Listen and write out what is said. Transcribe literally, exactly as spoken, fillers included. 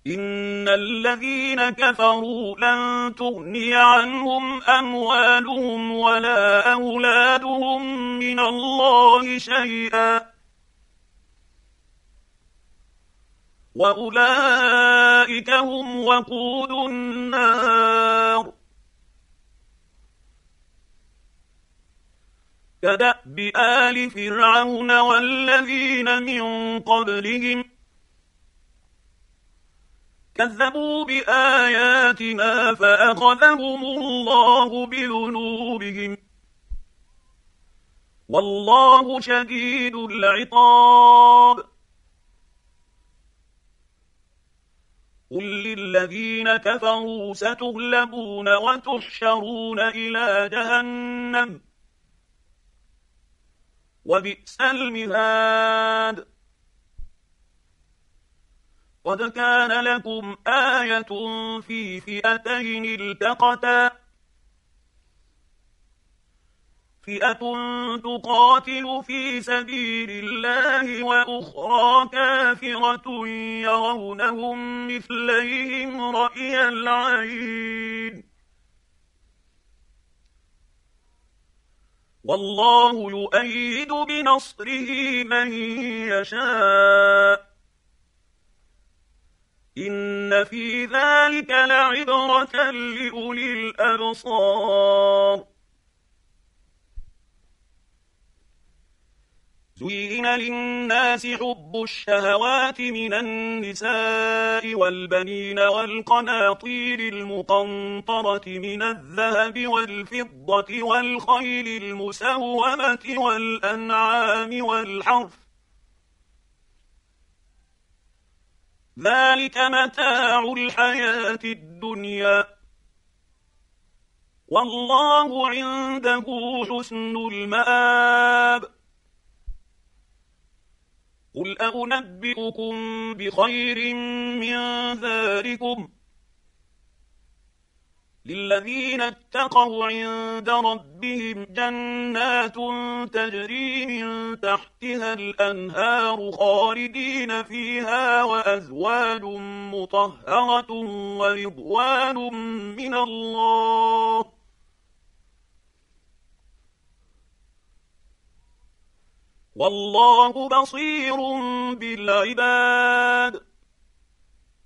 إن الذين كفروا لن تغني عنهم أموالهم ولا أولادهم من الله شيئا وأولئك هم وقود النار. كدأب آل فرعون والذين من قبلهم كذبوا بآياتنا فأخذهم الله بذنوبهم والله شديد العقاب. قل للذين كفروا ستغلبون وتحشرون إلى جهنم وبئس المهاد. قد كان لكم آية في فئتين التقتا فئة تقاتل في سبيل الله وأخرى كافرة يرونهم مثليهم رأي العين والله يؤيد بنصره من يشاء إن في ذلك لعبرة لأولي الأبصار. زين للناس حب الشهوات من النساء والبنين والقناطير المقنطرة من الذهب والفضة والخيل المسومة والأنعام والحرث ذلك متاع الحياة الدنيا والله عنده حسن المآب. قل أنبئكم بخير من ذلكم للذين اتقوا عند ربهم جنات تجري من تحتها الأنهار خالدين فيها وأزواج مطهرة ورضوان من الله والله بصير بالعباد.